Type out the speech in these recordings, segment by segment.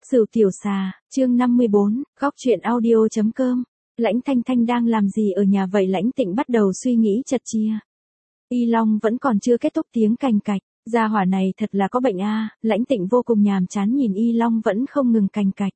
Sửu tiểu xà, chương 54, góc truyện audio.com. Lãnh Thanh Thanh đang làm gì ở nhà vậy? Lãnh Tịnh bắt đầu suy nghĩ chật chia. Y Long vẫn còn chưa kết thúc tiếng cành cạch, gia hỏa này thật là có bệnh a. Lãnh Tịnh vô cùng nhàm chán nhìn Y Long vẫn không ngừng cành cạch.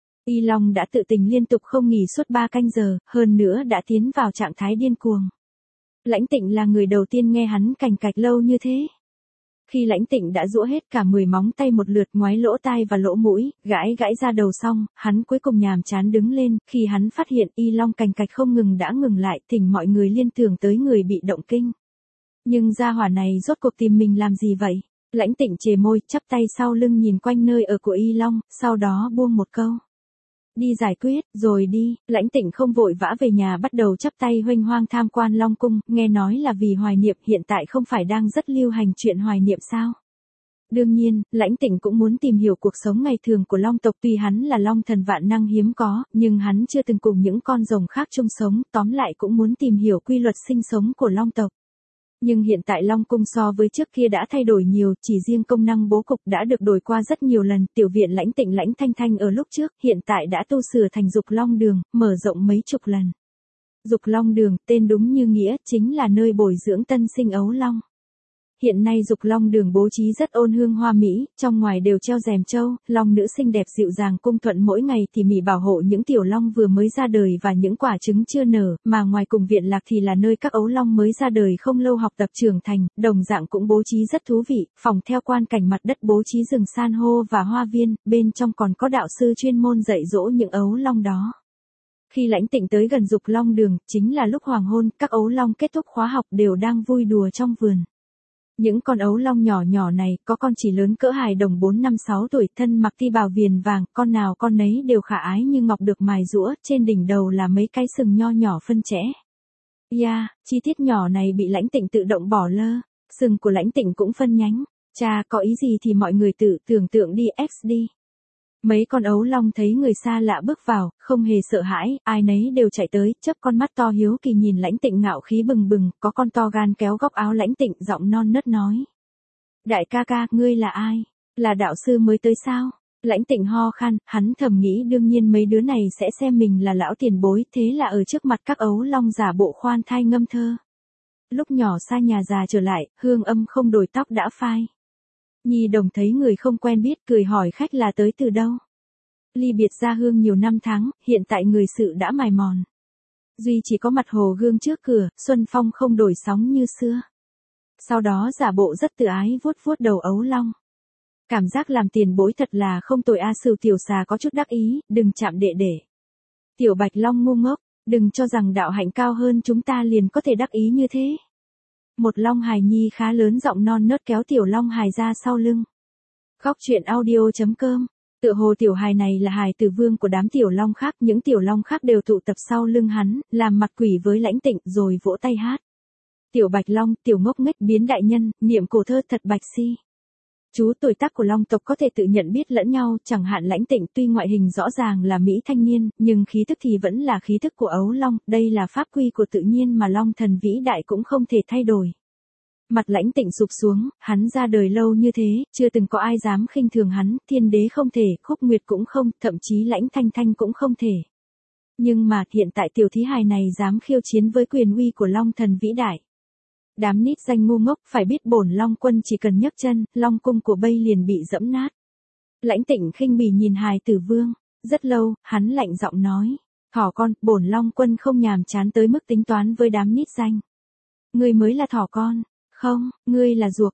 Y Long đã tự tình liên tục không nghỉ suốt 3 canh giờ, hơn nữa đã tiến vào trạng thái điên cuồng. Lãnh Tịnh là người đầu tiên nghe hắn cành cạch lâu như thế. Khi Lãnh Tịnh đã giũa hết cả 10 móng tay một lượt, ngoái lỗ tai và lỗ mũi, gãi ra đầu xong, hắn cuối cùng nhàm chán đứng lên. Khi hắn phát hiện Y Long cành cạch không ngừng đã ngừng lại, thỉnh mọi người liên tưởng tới người bị động kinh. Nhưng gia hỏa này rốt cuộc tìm mình làm gì vậy? Lãnh Tịnh chề môi, chắp tay sau lưng nhìn quanh nơi ở của Y Long, sau đó buông một câu. Đi giải quyết, rồi đi. Lãnh Tịnh không vội vã về nhà, bắt đầu chắp tay huênh hoang tham quan Long Cung, nghe nói là vì hoài niệm, hiện tại không phải đang rất lưu hành chuyện hoài niệm sao? Đương nhiên, Lãnh Tịnh cũng muốn tìm hiểu cuộc sống ngày thường của Long tộc, tuy hắn là Long thần vạn năng hiếm có, nhưng hắn chưa từng cùng những con rồng khác chung sống, tóm lại cũng muốn tìm hiểu quy luật sinh sống của Long tộc. Nhưng hiện tại Long Cung so với trước kia đã thay đổi nhiều, chỉ riêng công năng bố cục đã được đổi qua rất nhiều lần. Tiểu viện Lãnh Tịnh Lãnh Thanh Thanh ở lúc trước, hiện tại đã tu sửa thành Dục Long Đường, mở rộng mấy chục lần. Dục Long Đường, tên đúng như nghĩa, chính là nơi bồi dưỡng tân sinh ấu long. Hiện nay Dục Long Đường bố trí rất ôn hương hoa mỹ, trong ngoài đều treo rèm trâu, long nữ xinh đẹp dịu dàng cung thuận mỗi ngày tỉ mỉ bảo hộ những tiểu long vừa mới ra đời và những quả trứng chưa nở, mà ngoài cùng viện lạc thì là nơi các ấu long mới ra đời không lâu học tập trưởng thành, đồng dạng cũng bố trí rất thú vị, phòng theo quan cảnh mặt đất bố trí rừng san hô và hoa viên, bên trong còn có đạo sư chuyên môn dạy dỗ những ấu long đó. Khi Lãnh Tịnh tới gần Dục Long Đường, chính là lúc hoàng hôn, các ấu long kết thúc khóa học đều đang vui đùa trong vườn. Những con ấu long nhỏ nhỏ này, có con chỉ lớn cỡ hài đồng 4-5-6 tuổi, thân mặc ti bào viền vàng, con nào con nấy đều khả ái như ngọc được mài giũa, trên đỉnh đầu là mấy cái sừng nho nhỏ phân chẽ. Chi tiết nhỏ này bị Lãnh Tịnh tự động bỏ lơ, sừng của Lãnh Tịnh cũng phân nhánh. Cha, có ý gì thì mọi người tự tưởng tượng đi, XD. Mấy con ấu long thấy người xa lạ bước vào, không hề sợ hãi, ai nấy đều chạy tới, chớp con mắt to hiếu kỳ nhìn Lãnh Tịnh ngạo khí bừng bừng, có con to gan kéo góc áo Lãnh Tịnh, giọng non nớt nói. Đại ca ca, ngươi là ai? Là đạo sư mới tới sao? Lãnh Tịnh ho khan, hắn thầm nghĩ đương nhiên mấy đứa này sẽ xem mình là lão tiền bối, thế là ở trước mặt các ấu long giả bộ khoan thai ngâm thơ. Lúc nhỏ xa nhà già trở lại, Hương Âm không đổi tóc đã phai. Nhi đồng thấy người không quen biết, cười hỏi khách là tới từ đâu. Ly biệt gia hương nhiều năm tháng, hiện tại người sự đã mài mòn. Duy chỉ có mặt hồ gương trước cửa, xuân phong không đổi sóng như xưa. Sau đó giả bộ rất tự ái vuốt vuốt đầu ấu long. Cảm giác làm tiền bối thật là không tồi a. Sửu tiểu xà có chút đắc ý, đừng chạm đệ đệ. Tiểu Bạch Long ngu ngốc, đừng cho rằng đạo hạnh cao hơn chúng ta liền có thể đắc ý như thế. Một long hài nhi khá lớn giọng non nớt kéo tiểu long hài ra sau lưng. Góc truyện audio.com. Tựa hồ tiểu hài này là hài tử vương của đám tiểu long khác, những tiểu long khác đều tụ tập sau lưng hắn, làm mặt quỷ với Lãnh Tịnh rồi vỗ tay hát. Tiểu Bạch Long, tiểu ngốc nghếch biến đại nhân, niệm cổ thơ thật bạch si. Chú tuổi tác của long tộc có thể tự nhận biết lẫn nhau, chẳng hạn Lãnh Tịnh tuy ngoại hình rõ ràng là mỹ thanh niên, nhưng khí thức thì vẫn là khí thức của ấu long, đây là pháp quy của tự nhiên mà long thần vĩ đại cũng không thể thay đổi. Mặt Lãnh Tịnh sụp xuống, hắn ra đời lâu như thế, chưa từng có ai dám khinh thường hắn, thiên đế không thể, khúc nguyệt cũng không, thậm chí Lãnh Thanh Thanh cũng không thể. Nhưng mà, hiện tại tiểu thí hài này dám khiêu chiến với quyền uy của long thần vĩ đại. Đám nít danh ngu ngốc, phải biết bổn long quân chỉ cần nhấc chân, long cung của bây liền bị dẫm nát. Lãnh Tịnh khinh bỉ nhìn hài tử vương, rất lâu, hắn lạnh giọng nói. Thỏ con, bổn long quân không nhàm chán tới mức tính toán với đám nít danh. Ngươi mới là thỏ con. Không, ngươi là rùa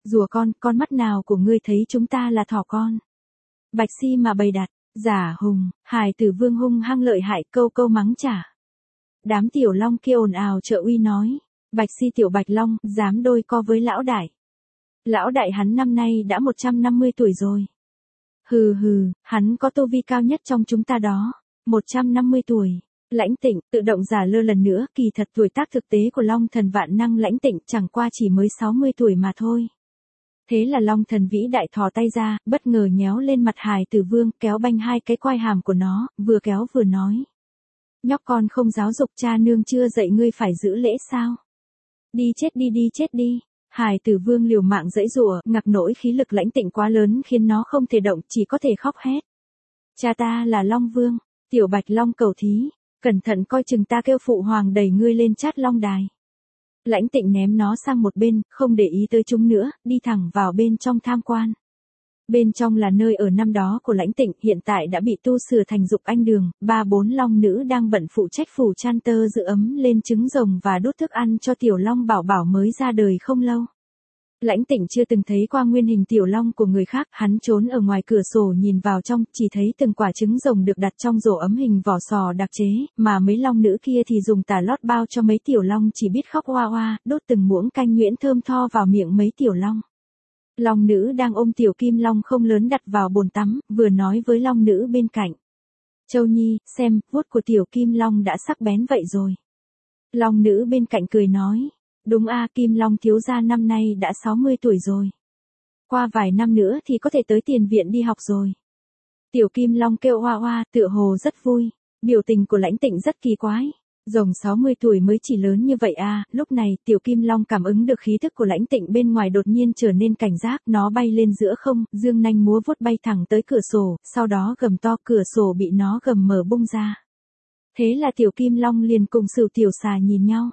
con mắt nào của ngươi thấy chúng ta là thỏ con. Bạch si mà bày đặt, giả hùng, hài tử vương hung hăng lợi hại câu câu mắng trả. Đám tiểu long kia ồn ào trợ uy nói, Bạch si tiểu Bạch Long, dám đôi co với lão đại. Lão đại hắn năm nay đã 150 tuổi rồi. Hừ, hắn có tu vi cao nhất trong chúng ta đó, 150 tuổi. Lãnh Tịnh, tự động giả lơ lần nữa, kỳ thật tuổi tác thực tế của long thần vạn năng Lãnh Tịnh chẳng qua chỉ mới 60 tuổi mà thôi. Thế là long thần vĩ đại thò tay ra, bất ngờ nhéo lên mặt hài tử vương, kéo banh hai cái quai hàm của nó, vừa kéo vừa nói. Nhóc con không giáo dục, cha nương chưa dạy ngươi phải giữ lễ sao? Đi chết đi. Hài tử vương liều mạng giãy giụa, ngặc nỗi khí lực Lãnh Tịnh quá lớn khiến nó không thể động, chỉ có thể khóc hét. Cha ta là Long Vương, tiểu Bạch Long cầu thí, cẩn thận coi chừng ta kêu phụ hoàng đẩy ngươi lên chát long đài. Lãnh Tịnh ném nó sang một bên, không để ý tới chúng nữa, đi thẳng vào bên trong tham quan. Bên trong là nơi ở năm đó của Lãnh Tịnh, hiện tại đã bị tu sửa thành dục anh đường, 3-4 long nữ đang bận phụ trách phủ chăn tơ giữ ấm lên trứng rồng và đút thức ăn cho tiểu long bảo bảo mới ra đời không lâu. Lãnh Tịnh chưa từng thấy qua nguyên hình tiểu long của người khác, hắn trốn ở ngoài cửa sổ nhìn vào trong, chỉ thấy từng quả trứng rồng được đặt trong rổ ấm hình vỏ sò đặc chế, mà mấy long nữ kia thì dùng tà lót bao cho mấy tiểu long chỉ biết khóc oa oa, đốt từng muỗng canh nhuyễn thơm tho vào miệng mấy tiểu long. Long nữ đang ôm tiểu kim long không lớn đặt vào bồn tắm, vừa nói với long nữ bên cạnh. Châu Nhi, xem, vuốt của tiểu kim long đã sắc bén vậy rồi. Long nữ bên cạnh cười nói. Đúng a, Kim Long thiếu gia năm nay đã 60 tuổi rồi. Qua vài năm nữa thì có thể tới tiền viện đi học rồi. Tiểu Kim Long kêu oa oa, tựa hồ rất vui. Biểu tình của Lãnh Tịnh rất kỳ quái. Rồng 60 tuổi mới chỉ lớn như vậy à, lúc này Tiểu Kim Long cảm ứng được khí thức của Lãnh Tịnh bên ngoài đột nhiên trở nên cảnh giác, nó bay lên giữa không, dương nanh múa vuốt bay thẳng tới cửa sổ, sau đó gầm to, cửa sổ bị nó gầm mở bung ra. Thế là Tiểu Kim Long liền cùng Sửu Tiểu Xà nhìn nhau.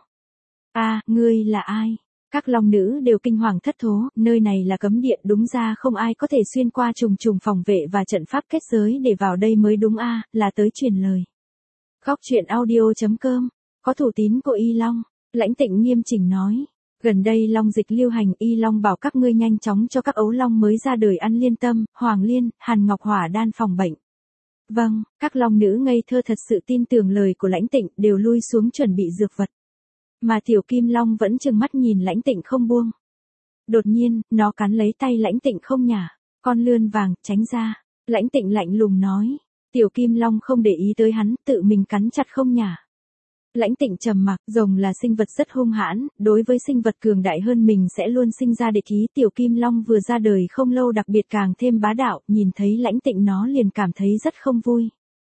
Ngươi là ai? Các long nữ đều kinh hoàng thất thố, nơi này là cấm địa, đúng ra không ai có thể xuyên qua trùng trùng phòng vệ và trận pháp kết giới để vào đây mới đúng là tới truyền lời. Góc truyện audio.com, có thủ tín của Y Long, Lãnh Tịnh nghiêm chỉnh nói. Gần đây long dịch lưu hành, Y Long bảo các ngươi nhanh chóng cho các ấu long mới ra đời ăn liên tâm, hoàng liên, hàn ngọc hỏa đan phòng bệnh. Vâng, các long nữ ngây thơ thật sự tin tưởng lời của Lãnh Tịnh, đều lui xuống chuẩn bị dược vật. Mà tiểu Kim Long vẫn trừng mắt nhìn Lãnh Tịnh không buông. Đột nhiên, nó cắn lấy tay Lãnh Tịnh không nhả. Con lươn vàng, tránh ra. Lãnh Tịnh lạnh lùng nói. Tiểu Kim Long không để ý tới hắn, tự mình cắn chặt không nhả. Lãnh Tịnh trầm mặc, rồng là sinh vật rất hung hãn, đối với sinh vật cường đại hơn mình sẽ luôn sinh ra địch ý. Tiểu Kim Long vừa ra đời không lâu đặc biệt càng thêm bá đạo, nhìn thấy Lãnh Tịnh nó liền cảm thấy rất không vui.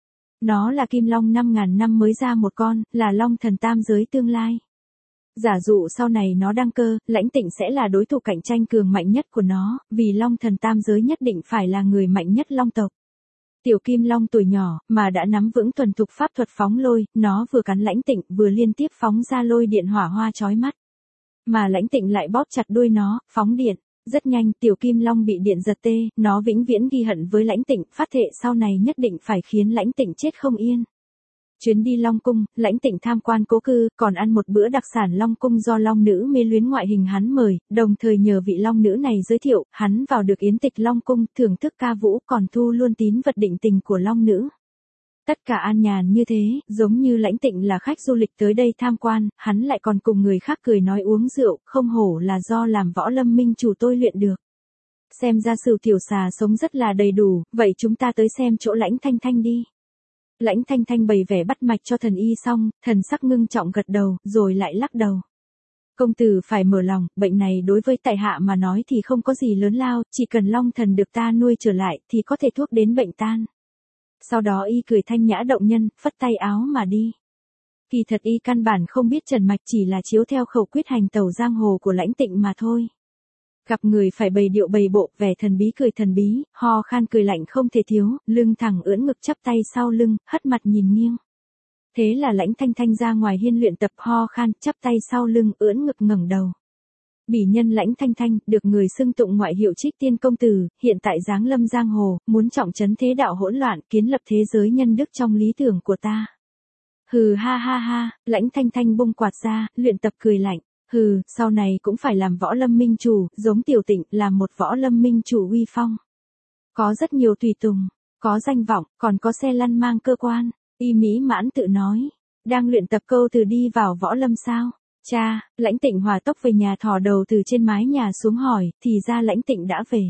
Nó là Kim Long 5.000 năm mới ra một con, là Long thần tam giới tương lai. Giả dụ sau này nó đăng cơ, Lãnh Tịnh sẽ là đối thủ cạnh tranh cường mạnh nhất của nó, vì Long thần tam giới nhất định phải là người mạnh nhất Long tộc. Tiểu Kim Long tuổi nhỏ, mà đã nắm vững thuần thục pháp thuật phóng lôi, nó vừa cắn Lãnh Tịnh, vừa liên tiếp phóng ra lôi điện hỏa hoa chói mắt. Mà Lãnh Tịnh lại bóp chặt đuôi nó, phóng điện. Rất nhanh, Tiểu Kim Long bị điện giật tê, nó vĩnh viễn ghi hận với Lãnh Tịnh, phát thệ sau này nhất định phải khiến Lãnh Tịnh chết không yên. Chuyến đi Long Cung, Lãnh Tịnh tham quan cố cư, còn ăn một bữa đặc sản Long Cung do long nữ mê luyến ngoại hình hắn mời, đồng thời nhờ vị long nữ này giới thiệu, hắn vào được yến tịch Long Cung, thưởng thức ca vũ, còn thu luôn tín vật định tình của long nữ. Tất cả an nhàn như thế, giống như Lãnh Tịnh là khách du lịch tới đây tham quan, hắn lại còn cùng người khác cười nói uống rượu, không hổ là do làm võ lâm minh chủ tôi luyện được. Xem ra Sửu Tiểu Xà sống rất là đầy đủ, vậy chúng ta tới xem chỗ Lãnh Thanh Thanh đi. Lãnh Thanh Thanh bày vẻ bắt mạch cho thần y xong, thần sắc ngưng trọng gật đầu, rồi lại lắc đầu. Công tử phải mở lòng, bệnh này đối với tại hạ mà nói thì không có gì lớn lao, chỉ cần long thần được ta nuôi trở lại thì có thể thuốc đến bệnh tan. Sau đó y cười thanh nhã động nhân, phất tay áo mà đi. Kỳ thật y căn bản không biết trần mạch, chỉ là chiếu theo khẩu quyết hành tẩu giang hồ của Lãnh Tịnh mà thôi. Gặp người phải bày điệu bày bộ, vẻ thần bí cười thần bí, ho khan cười lạnh không thể thiếu, lưng thẳng ưỡn ngực chắp tay sau lưng, hất mặt nhìn nghiêng. Thế là Lãnh Thanh Thanh ra ngoài hiên luyện tập, ho khan, chắp tay sau lưng, ưỡn ngực ngẩng đầu. Bỉ nhân Lãnh Thanh Thanh, được người xưng tụng ngoại hiệu Trích Tiên công tử, hiện tại giáng lâm giang hồ, muốn trọng trấn thế đạo hỗn loạn, kiến lập thế giới nhân đức trong lý tưởng của ta. Hừ ha ha ha, Lãnh Thanh Thanh bung quạt ra, luyện tập cười lạnh. Hừ, sau này cũng phải làm võ lâm minh chủ, giống Tiểu Tịnh, làm một võ lâm minh chủ uy phong. Có rất nhiều tùy tùng, có danh vọng, còn có xe lăn mang cơ quan. Y mỹ mãn tự nói, đang luyện tập câu từ đi vào võ lâm sao? Cha, Lãnh Tịnh hòa tốc về nhà thò đầu từ trên mái nhà xuống hỏi, thì ra Lãnh Tịnh đã về.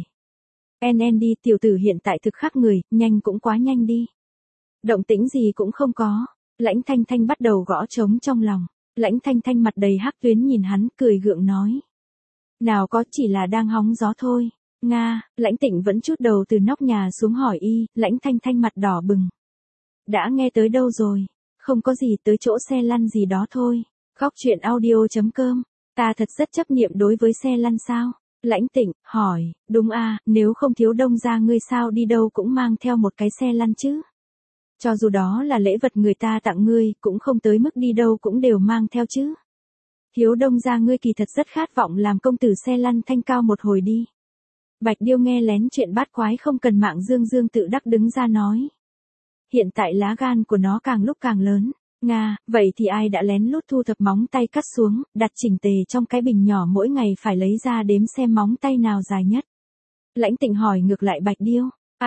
Đi, tiểu tử hiện tại thực khác người, nhanh cũng quá nhanh đi. Động tĩnh gì cũng không có. Lãnh Thanh Thanh bắt đầu gõ trống trong lòng. Lãnh Thanh Thanh mặt đầy hắc tuyến nhìn hắn, cười gượng nói. Nào có, chỉ là đang hóng gió thôi. Nga, Lãnh Tịnh vẫn trút đầu từ nóc nhà xuống hỏi y, Lãnh Thanh Thanh mặt đỏ bừng. Đã nghe tới đâu rồi? Không có gì, tới chỗ xe lăn gì đó thôi. Góc truyện audio.com, ta thật rất chấp niệm đối với xe lăn sao? Lãnh Tịnh, hỏi, đúng a, nếu không Thiếu Đông gia ngươi sao đi đâu cũng mang theo một cái xe lăn chứ? Cho dù đó là lễ vật người ta tặng ngươi, cũng không tới mức đi đâu cũng đều mang theo chứ. Thiếu Đông gia ngươi kỳ thật rất khát vọng làm công tử xe lăn thanh cao một hồi đi. Bạch Điêu nghe lén chuyện bát quái không cần mạng dương tự đắc đứng ra nói. Hiện tại lá gan của nó càng lúc càng lớn. Nga, vậy thì ai đã lén lút thu thập móng tay cắt xuống, đặt chỉnh tề trong cái bình nhỏ mỗi ngày phải lấy ra đếm xem móng tay nào dài nhất. Lãnh Tịnh hỏi ngược lại Bạch Điêu.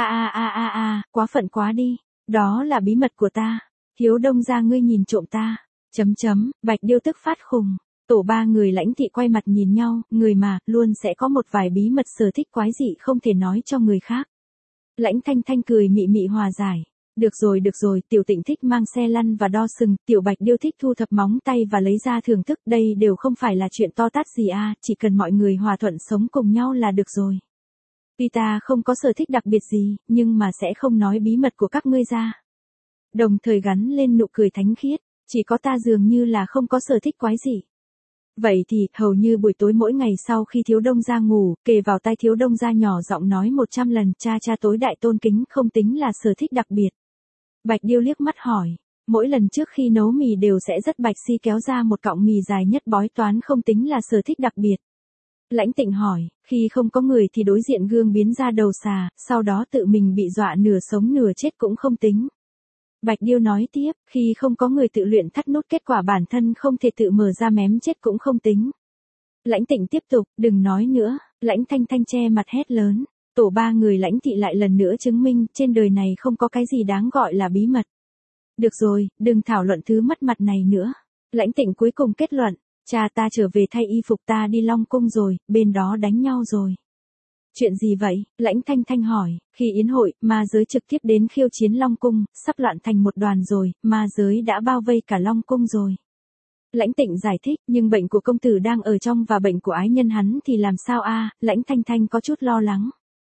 Quá phận quá đi. Đó là bí mật của ta. Thiếu Đông gia ngươi nhìn trộm ta. Bạch Điêu tức phát khùng. Tổ ba người Lãnh thị quay mặt nhìn nhau, người mà, luôn sẽ có một vài bí mật sở thích quái dị không thể nói cho người khác. Lãnh Thanh Thanh cười mị mị hòa giải. Được rồi, Tiểu Tịnh thích mang xe lăn và đo sừng, Tiểu Bạch Điêu thích thu thập móng tay và lấy ra thưởng thức, đây đều không phải là chuyện to tát gì chỉ cần mọi người hòa thuận sống cùng nhau là được rồi. Tuy ta không có sở thích đặc biệt gì, nhưng mà sẽ không nói bí mật của các ngươi ra. Đồng thời gắn lên nụ cười thánh khiết, chỉ có ta dường như là không có sở thích quái gì. Vậy thì, hầu như buổi tối mỗi ngày sau khi Thiếu Đông gia ngủ, kề vào tai Thiếu Đông gia nhỏ giọng nói 100 lần, cha tối đại tôn kính không tính là sở thích đặc biệt. Bạch Điêu liếc mắt hỏi, mỗi lần trước khi nấu mì đều sẽ rất bạch si kéo ra một cọng mì dài nhất bói toán không tính là sở thích đặc biệt. Lãnh Tịnh hỏi, khi không có người thì đối diện gương biến ra đầu xà, sau đó tự mình bị dọa nửa sống nửa chết cũng không tính. Bạch Điêu nói tiếp, khi không có người tự luyện thắt nút kết quả bản thân không thể tự mở ra mém chết cũng không tính. Lãnh Tịnh tiếp tục, đừng nói nữa, Lãnh Thanh Thanh che mặt hét lớn. Tổ ba người Lãnh thị lại lần nữa chứng minh, trên đời này không có cái gì đáng gọi là bí mật. Được rồi, đừng thảo luận thứ mất mặt này nữa. Lãnh Tịnh cuối cùng kết luận, cha ta trở về thay y phục ta đi Long Cung rồi, bên đó đánh nhau rồi. Chuyện gì vậy? Lãnh Thanh Thanh hỏi, khi yến hội, ma giới trực tiếp đến khiêu chiến Long Cung, sắp loạn thành một đoàn rồi, ma giới đã bao vây cả Long Cung rồi. Lãnh Tịnh giải thích, nhưng bệnh của công tử đang ở trong và bệnh của ái nhân hắn thì làm sao Lãnh Thanh Thanh có chút lo lắng.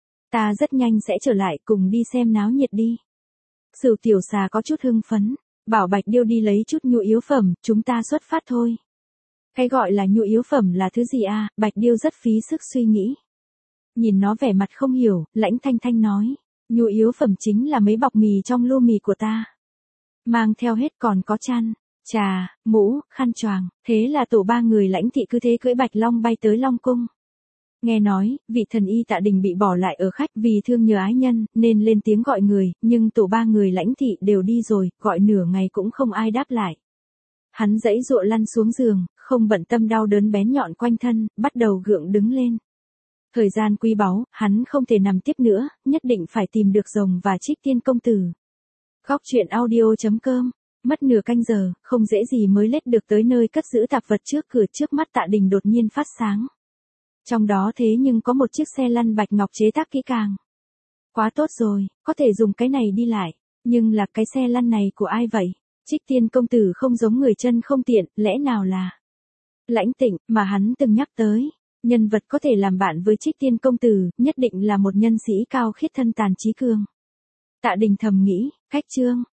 Ta rất nhanh sẽ trở lại, cùng đi xem náo nhiệt đi. Sửu tiểu xà có chút hưng phấn, bảo Bạch Điêu đi lấy chút nhu yếu phẩm, chúng ta xuất phát thôi. Cái gọi là nhu yếu phẩm là thứ gì Bạch Điêu rất phí sức suy nghĩ. Nhìn nó vẻ mặt không hiểu, Lãnh Thanh Thanh nói, nhu yếu phẩm chính là mấy bọc mì trong lu mì của ta. Mang theo hết còn có chăn, trà, mũ, khăn choàng, thế là tổ ba người Lãnh thị cứ thế cưỡi Bạch Long bay tới Long Cung. Nghe nói, vị thần y Tạ Đình bị bỏ lại ở khách vì thương nhớ ái nhân, nên lên tiếng gọi người, nhưng tổ ba người Lãnh thị đều đi rồi, gọi nửa ngày cũng không ai đáp lại. Hắn giãy giụa lăn xuống giường, không bận tâm đau đớn bén nhọn quanh thân, bắt đầu gượng đứng lên. Thời gian quý báu, hắn không thể nằm tiếp nữa, nhất định phải tìm được Rồng và Trích Tiên công tử. Góc truyện audio.com. Mất nửa canh giờ, không dễ gì mới lết được tới nơi cất giữ tạp vật trước cửa, trước mắt Tạ Đình đột nhiên phát sáng. Trong đó thế nhưng có một chiếc xe lăn bạch ngọc chế tác kỹ càng. Quá tốt rồi, có thể dùng cái này đi lại. Nhưng là cái xe lăn này của ai vậy? Trích Tiên công tử không giống người chân không tiện, lẽ nào là Lãnh Tịnh, mà hắn từng nhắc tới. Nhân vật có thể làm bạn với Trích Tiên công tử, nhất định là một nhân sĩ cao khiết thân tàn trí cường. Tạ Đình thầm nghĩ, cách chương.